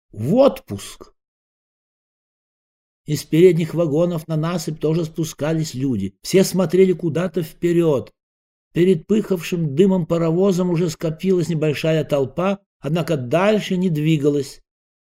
в отпуск. Из передних вагонов на насыпь тоже спускались люди. Все смотрели куда-то вперед. Перед пыхавшим дымом паровозом уже скопилась небольшая толпа, однако дальше не двигалась.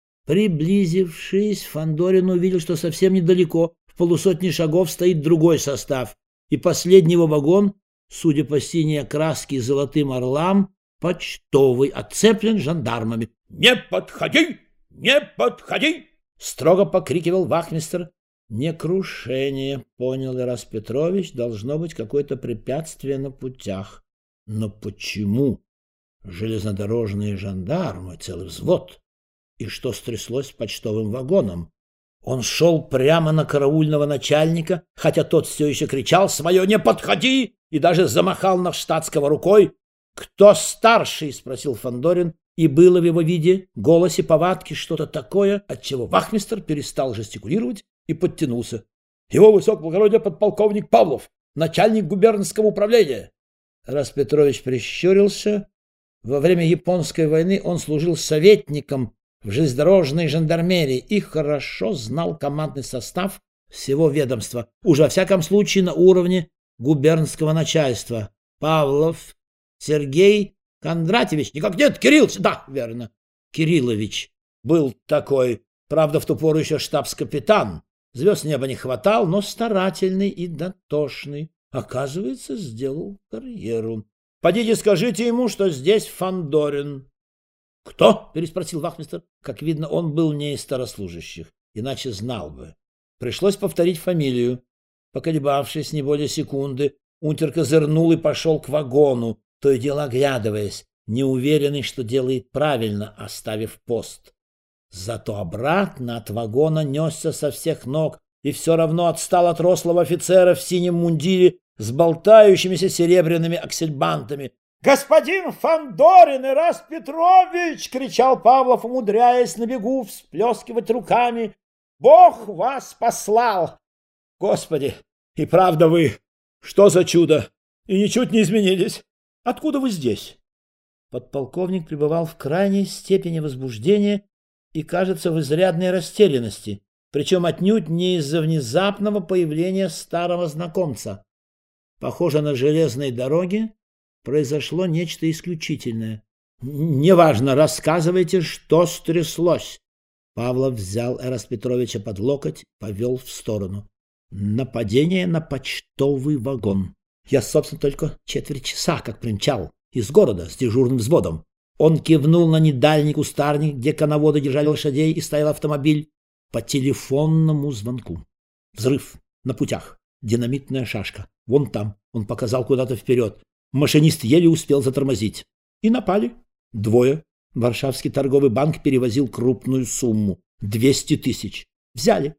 Приблизившись, Фандорин увидел, что совсем недалеко, в полусотни шагов, стоит другой состав, и последний его вагон, судя по синей окраске и золотым орлам, почтовый, отцеплен жандармами. «Не подходи! Не подходи!» — строго покрикивал вахмистр. Не крушение, понял Ирас Петрович, должно быть какое-то препятствие на путях. Но почему? Железнодорожные жандармы, целый взвод. И что стряслось с почтовым вагоном? Он шел прямо на караульного начальника, хотя тот все еще кричал «Свое не подходи!» и даже замахал на штатского рукой. «Кто старший?» — спросил Фандорин, и было в его виде, голосе, повадке что-то такое, отчего вахмистр перестал жестикулировать и подтянулся. «Его высокоблагородие подполковник Павлов, начальник губернского управления!» Ирас Петрович прищурился. Во время Японской войны он служил советником в железнодорожной жандармерии и хорошо знал командный состав всего ведомства, уже во всяком случае на уровне губернского начальства. Павлов Сергей Кондратьевич, никак нет, Кирилл, да, верно, Кириллович был такой, правда, в ту пору еще штабс-капитан. Звезд неба не хватал, но старательный и дотошный. Оказывается, сделал карьеру. Подите скажите ему, что здесь Фандорин. — Кто? — переспросил вахмистр. Как видно, он был не из старослужащих, иначе знал бы. Пришлось повторить фамилию. Поколебавшись не более секунды, унтер козырнул и пошел к вагону, то и дело оглядываясь, неуверенный, что делает правильно, оставив пост. Зато обратно от вагона несся со всех ног и все равно отстал от рослого офицера в синем мундире с болтающимися серебряными аксельбантами. «Господин Фандорин, Ирас Петрович!» — кричал Павлов, умудряясь на бегу всплескивать руками. «Бог вас послал!» «Господи, и правда вы! Что за чудо! И ничуть не изменились! Откуда вы здесь?» Подполковник пребывал в крайней степени возбуждения и, кажется, в изрядной растерянности, причем отнюдь не из-за внезапного появления старого знакомца. Похоже, на железной дороге произошло нечто исключительное. «Неважно, рассказывайте, что стряслось». Павлов взял Ираса Петровича под локоть, повел в сторону. «Нападение на почтовый вагон. Я, собственно, только четверть часа как примчал из города с дежурным взводом». Он кивнул на недальний кустарник, где коноводы держали лошадей, и стоял автомобиль. По телефонному звонку. Взрыв на путях. Динамитная шашка. Вон там. Он показал куда-то вперед. Машинист еле успел затормозить. И напали. Двое. Варшавский торговый банк перевозил крупную сумму. 200 тысяч. Взяли.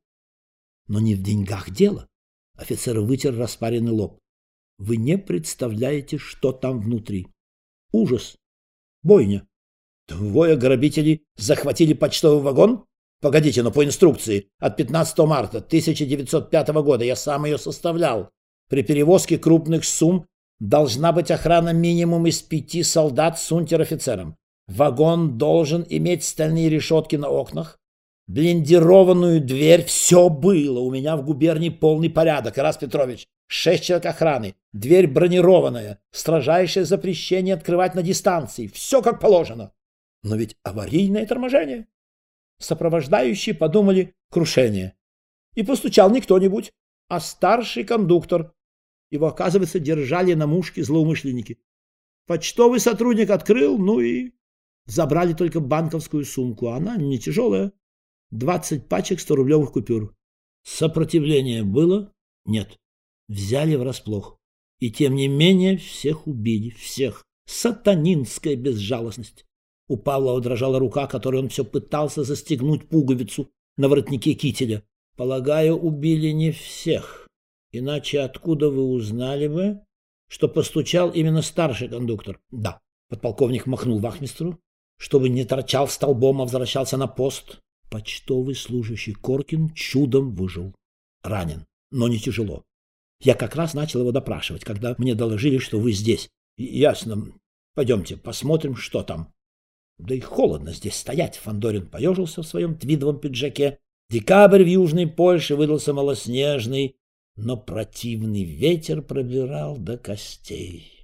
Но не в деньгах дело. Офицер вытер распаренный лоб. Вы не представляете, что там внутри. Ужас. Бойня. Двое грабителей захватили почтовый вагон? Погодите, но по инструкции от 15 марта 1905 года я сам ее составлял. При перевозке крупных сумм должна быть охрана минимум из 5 солдат с унтер-офицером. Вагон должен иметь стальные решетки на окнах, блиндированную дверь. Все было. У меня в губернии полный порядок, Ирас Петрович. 6 человек охраны, дверь бронированная, строжайшее запрещение открывать на дистанции. Все как положено. Но ведь аварийное торможение. Сопровождающие подумали крушение. И постучал не кто-нибудь, а старший кондуктор. Его, оказывается, держали на мушке злоумышленники. Почтовый сотрудник открыл, ну и забрали только банковскую сумку. Она не тяжелая. 20 пачек 100-рублевых купюр. Сопротивление было? Нет. Взяли врасплох. И тем не менее всех убили. Всех. Сатанинская безжалостность. У Павлова дрожала рука, которой он все пытался застегнуть пуговицу на воротнике кителя. Полагаю, убили не всех. Иначе откуда вы узнали бы, что постучал именно старший кондуктор? Да. Подполковник махнул вахмистру, чтобы не торчал столбом, а возвращался на пост. Почтовый служащий Коркин чудом выжил. Ранен, но не тяжело. Я как раз начал его допрашивать, когда мне доложили, что вы здесь. Ясно. Пойдемте, посмотрим, что там. Да и холодно здесь стоять. Фандорин поежился в своем твидовом пиджаке. Декабрь в Южной Польше выдался малоснежный, но противный ветер пробирал до костей.